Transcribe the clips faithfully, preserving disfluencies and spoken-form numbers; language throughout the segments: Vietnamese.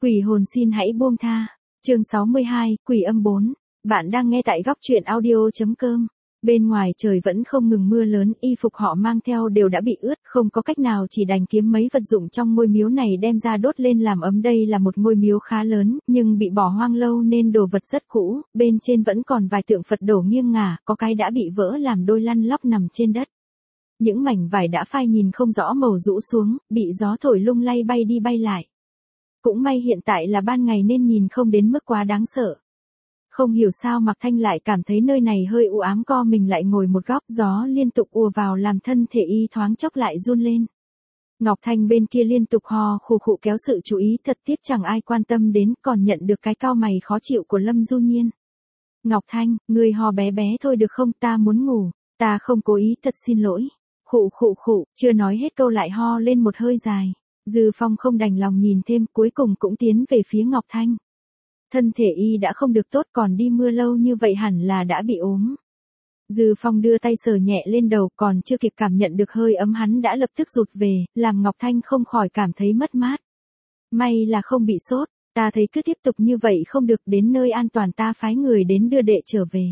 Quỷ hồn xin hãy buông tha. Chương sáu mươi hai, Quỷ âm bốn. Bạn đang nghe tại góc truyện audio chấm com. Bên ngoài trời vẫn không ngừng mưa lớn, y phục họ mang theo đều đã bị ướt, không có cách nào chỉ đành kiếm mấy vật dụng trong ngôi miếu này đem ra đốt lên làm ấm. Đây là một ngôi miếu khá lớn, nhưng bị bỏ hoang lâu nên đồ vật rất cũ, bên trên vẫn còn vài tượng Phật đổ nghiêng ngả, có cái đã bị vỡ làm đôi lăn lóc nằm trên đất. Những mảnh vải đã phai nhìn không rõ màu rũ xuống, bị gió thổi lung lay bay đi bay lại. Cũng may hiện tại là ban ngày nên nhìn không đến mức quá đáng sợ. Không hiểu sao Mạc Thanh lại cảm thấy nơi này hơi u ám, co mình lại ngồi một góc, gió liên tục ùa vào làm thân thể y thoáng chốc lại run lên. Ngọc Thanh bên kia liên tục hò khụ khụ kéo sự chú ý, thật tiếc chẳng ai quan tâm đến, còn nhận được cái cau mày khó chịu của Lâm Du Nhiên. Ngọc Thanh, người hò bé bé thôi được không, ta muốn ngủ, ta không cố ý, thật xin lỗi. Khụ khụ khụ, chưa nói hết câu lại ho lên một hơi dài. Dư Phong không đành lòng nhìn thêm, cuối cùng cũng tiến về phía Ngọc Thanh. Thân thể y đã không được tốt, còn đi mưa lâu như vậy hẳn là đã bị ốm. Dư Phong đưa tay sờ nhẹ lên đầu, còn chưa kịp cảm nhận được hơi ấm hắn đã lập tức rụt về, làm Ngọc Thanh không khỏi cảm thấy mất mát. May là không bị sốt, ta thấy cứ tiếp tục như vậy không được, đến nơi an toàn ta phái người đến đưa đệ trở về.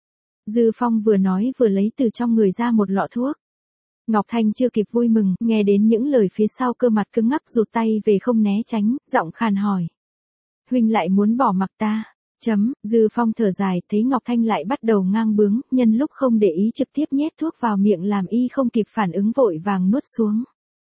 Dư Phong vừa nói vừa lấy từ trong người ra một lọ thuốc. Ngọc Thanh chưa kịp vui mừng, nghe đến những lời phía sau cơ mặt cứng ngắc rụt tay về không né tránh, giọng khàn hỏi. Huynh lại muốn bỏ mặc ta, chấm, Dư Phong thở dài, thấy Ngọc Thanh lại bắt đầu ngang bướng, nhân lúc không để ý trực tiếp nhét thuốc vào miệng làm y không kịp phản ứng vội vàng nuốt xuống.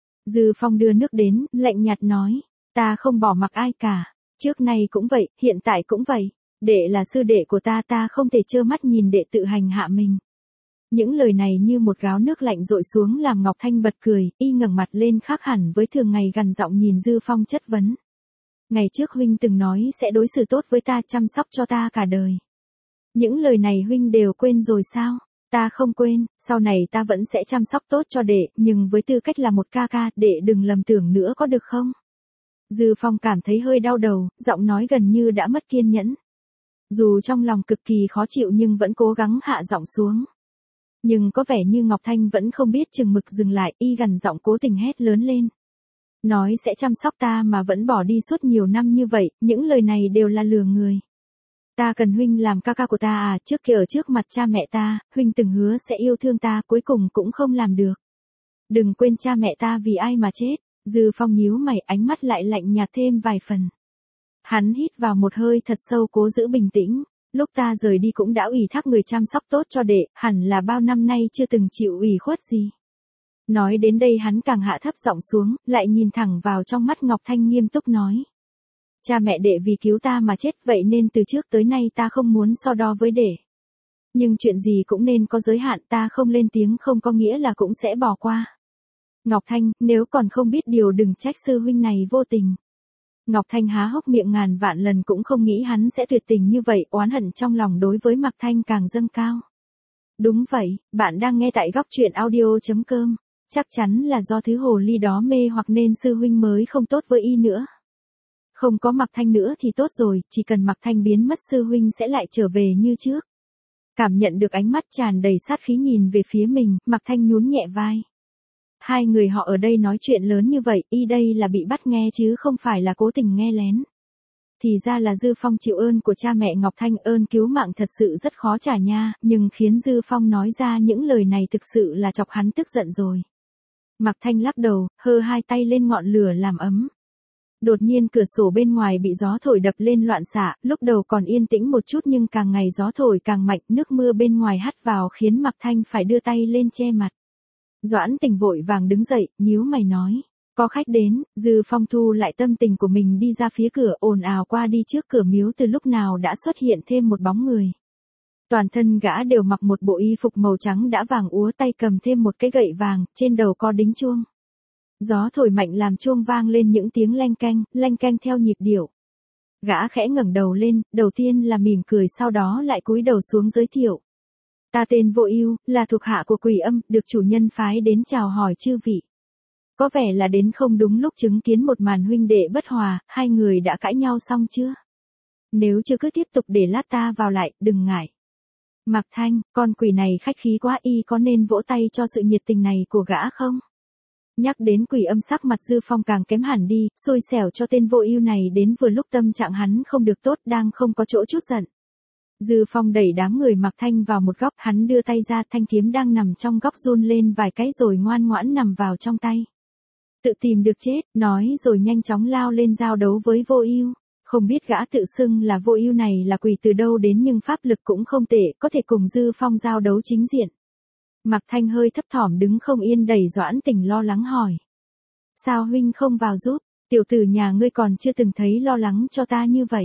Dư Phong đưa nước đến, lạnh nhạt nói, ta không bỏ mặc ai cả, trước nay cũng vậy, hiện tại cũng vậy, đệ là sư đệ của ta, ta không thể trơ mắt nhìn đệ tự hành hạ mình. Những lời này như một gáo nước lạnh dội xuống làm Ngọc Thanh bật cười, y ngẩng mặt lên khác hẳn với thường ngày, gằn giọng nhìn Dư Phong chất vấn. Ngày trước huynh từng nói sẽ đối xử tốt với ta, chăm sóc cho ta cả đời. Những lời này huynh đều quên rồi sao? Ta không quên, sau này ta vẫn sẽ chăm sóc tốt cho đệ, nhưng với tư cách là một ca ca, đệ đừng lầm tưởng nữa có được không? Dư Phong cảm thấy hơi đau đầu, giọng nói gần như đã mất kiên nhẫn. Dù trong lòng cực kỳ khó chịu nhưng vẫn cố gắng hạ giọng xuống. Nhưng có vẻ như Ngọc Thanh vẫn không biết chừng mực dừng lại, y gằn giọng cố tình hét lớn lên. Nói sẽ chăm sóc ta mà vẫn bỏ đi suốt nhiều năm như vậy, những lời này đều là lừa người. Ta cần huynh làm ca ca của ta à, trước kia ở trước mặt cha mẹ ta, huynh từng hứa sẽ yêu thương ta, cuối cùng cũng không làm được. Đừng quên cha mẹ ta vì ai mà chết. Dư Phong nhíu mày, ánh mắt lại lạnh nhạt thêm vài phần. Hắn hít vào một hơi thật sâu, cố giữ bình tĩnh. Lúc ta rời đi cũng đã ủy thác người chăm sóc tốt cho đệ, hẳn là bao năm nay chưa từng chịu ủy khuất gì. Nói đến đây hắn càng hạ thấp giọng xuống, lại nhìn thẳng vào trong mắt Ngọc Thanh nghiêm túc nói. Cha mẹ đệ vì cứu ta mà chết, vậy nên từ trước tới nay ta không muốn so đo với đệ. Nhưng chuyện gì cũng nên có giới hạn, ta không lên tiếng không có nghĩa là cũng sẽ bỏ qua. Ngọc Thanh, nếu còn không biết điều đừng trách sư huynh này vô tình. Ngọc Thanh há hốc miệng ngàn vạn lần cũng không nghĩ hắn sẽ tuyệt tình như vậy, oán hận trong lòng đối với Mạc Thanh càng dâng cao. Đúng vậy, bạn đang nghe tại góc truyện audio chấm com. Chắc chắn là do thứ hồ ly đó mê hoặc nên sư huynh mới không tốt với y nữa. Không có Mạc Thanh nữa thì tốt rồi, chỉ cần Mạc Thanh biến mất sư huynh sẽ lại trở về như trước. Cảm nhận được ánh mắt tràn đầy sát khí nhìn về phía mình, Mạc Thanh nhún nhẹ vai. Hai người họ ở đây nói chuyện lớn như vậy, y đây là bị bắt nghe chứ không phải là cố tình nghe lén. Thì ra là Dư Phong chịu ơn của cha mẹ Ngọc Thanh, ơn cứu mạng thật sự rất khó trả nha, nhưng khiến Dư Phong nói ra những lời này thực sự là chọc hắn tức giận rồi. Mạc Thanh lắc đầu, hơ hai tay lên ngọn lửa làm ấm. Đột nhiên cửa sổ bên ngoài bị gió thổi đập lên loạn xạ, lúc đầu còn yên tĩnh một chút nhưng càng ngày gió thổi càng mạnh, nước mưa bên ngoài hắt vào khiến Mạc Thanh phải đưa tay lên che mặt. Doãn Tình vội vàng đứng dậy, nhíu mày nói, có khách đến. Dư Phong thu lại tâm tình của mình đi ra phía cửa, ồn ào qua đi trước cửa miếu, từ lúc nào đã xuất hiện thêm một bóng người. Toàn thân gã đều mặc một bộ y phục màu trắng đã vàng úa, tay cầm thêm một cái gậy vàng, trên đầu có đính chuông. Gió thổi mạnh làm chuông vang lên những tiếng leng keng, leng keng theo nhịp điệu. Gã khẽ ngẩng đầu lên, đầu tiên là mỉm cười sau đó lại cúi đầu xuống giới thiệu. Ta tên Vô Ưu, là thuộc hạ của Quỷ Âm, được chủ nhân phái đến chào hỏi chư vị. Có vẻ là đến không đúng lúc, chứng kiến một màn huynh đệ bất hòa, hai người đã cãi nhau xong chưa? Nếu chưa cứ tiếp tục để lát ta vào lại, đừng ngại. Mạc Thanh, con quỷ này khách khí quá, y có nên vỗ tay cho sự nhiệt tình này của gã không? Nhắc đến Quỷ Âm sắc mặt Dư Phong càng kém hẳn đi, xui xẻo cho tên vô ưu này đến vừa lúc tâm trạng hắn không được tốt đang không có chỗ chút giận. Dư Phong đẩy đám người Mạc Thanh vào một góc, hắn đưa tay ra, thanh kiếm đang nằm trong góc run lên vài cái rồi ngoan ngoãn nằm vào trong tay. Tự tìm được chết, nói rồi nhanh chóng lao lên giao đấu với vô ưu. Không biết gã tự xưng là vô ưu này là quỷ từ đâu đến nhưng pháp lực cũng không tệ, có thể cùng Dư Phong giao đấu chính diện. Mạc Thanh hơi thấp thỏm đứng không yên, đẩy Doãn Tình lo lắng hỏi. Sao huynh không vào giúp, tiểu tử nhà ngươi còn chưa từng thấy lo lắng cho ta như vậy.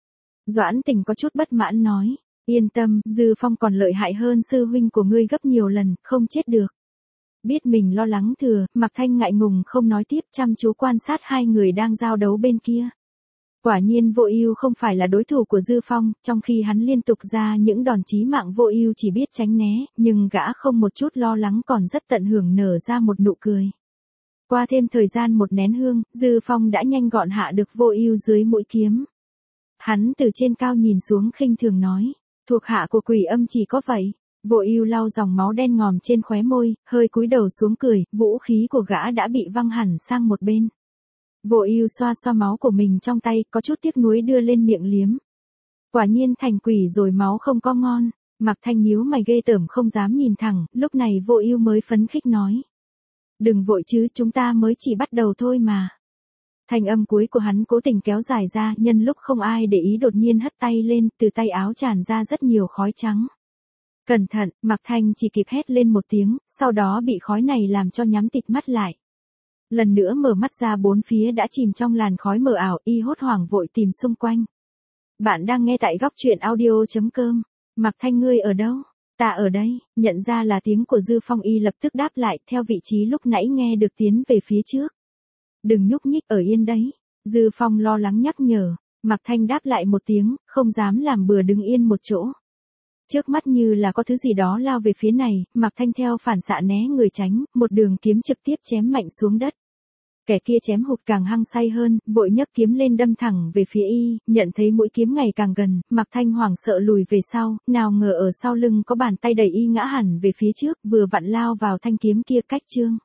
Doãn Tình có chút bất mãn nói, yên tâm, Dư Phong còn lợi hại hơn sư huynh của ngươi gấp nhiều lần, không chết được. Biết mình lo lắng thừa, Mạc Thanh ngại ngùng không nói tiếp, chăm chú quan sát hai người đang giao đấu bên kia. Quả nhiên vô ưu không phải là đối thủ của Dư Phong, trong khi hắn liên tục ra những đòn chí mạng vô ưu chỉ biết tránh né, nhưng gã không một chút lo lắng còn rất tận hưởng nở ra một nụ cười. Qua thêm thời gian một nén hương, Dư Phong đã nhanh gọn hạ được vô ưu dưới mũi kiếm. Hắn từ trên cao nhìn xuống khinh thường nói, thuộc hạ của Quỷ Âm chỉ có vậy. Vô ưu lau dòng máu đen ngòm trên khóe môi, hơi cúi đầu xuống cười, vũ khí của gã đã bị văng hẳn sang một bên. Vô ưu xoa xoa máu của mình trong tay, có chút tiếc nuối đưa lên miệng liếm. Quả nhiên thành quỷ rồi máu không có ngon. Mạc Thanh nhíu mày ghê tởm không dám nhìn thẳng, lúc này vô ưu mới phấn khích nói. Đừng vội chứ, chúng ta mới chỉ bắt đầu thôi mà. Thanh âm cuối của hắn cố tình kéo dài ra, nhân lúc không ai để ý đột nhiên hất tay lên, từ tay áo tràn ra rất nhiều khói trắng. Cẩn thận, Mạc Thanh chỉ kịp hét lên một tiếng, sau đó bị khói này làm cho nhắm tịt mắt lại. Lần nữa mở mắt ra bốn phía đã chìm trong làn khói mờ ảo, y hốt hoảng vội tìm xung quanh. Bạn đang nghe tại góc truyện audio chấm com. Mạc Thanh ngươi ở đâu? Ta ở đây, nhận ra là tiếng của Dư Phong, y lập tức đáp lại theo vị trí lúc nãy nghe được tiến về phía trước. Đừng nhúc nhích, ở yên đấy. Dư Phong lo lắng nhắc nhở. Mạc Thanh đáp lại một tiếng, không dám làm bừa đứng yên một chỗ. Trước mắt như là có thứ gì đó lao về phía này, Mạc Thanh theo phản xạ né người tránh, một đường kiếm trực tiếp chém mạnh xuống đất. Kẻ kia chém hụt càng hăng say hơn, vội nhấc kiếm lên đâm thẳng về phía y, nhận thấy mũi kiếm ngày càng gần, Mạc Thanh hoảng sợ lùi về sau, nào ngờ ở sau lưng có bàn tay đẩy y ngã hẳn về phía trước, vừa vặn lao vào thanh kiếm kia cách chương.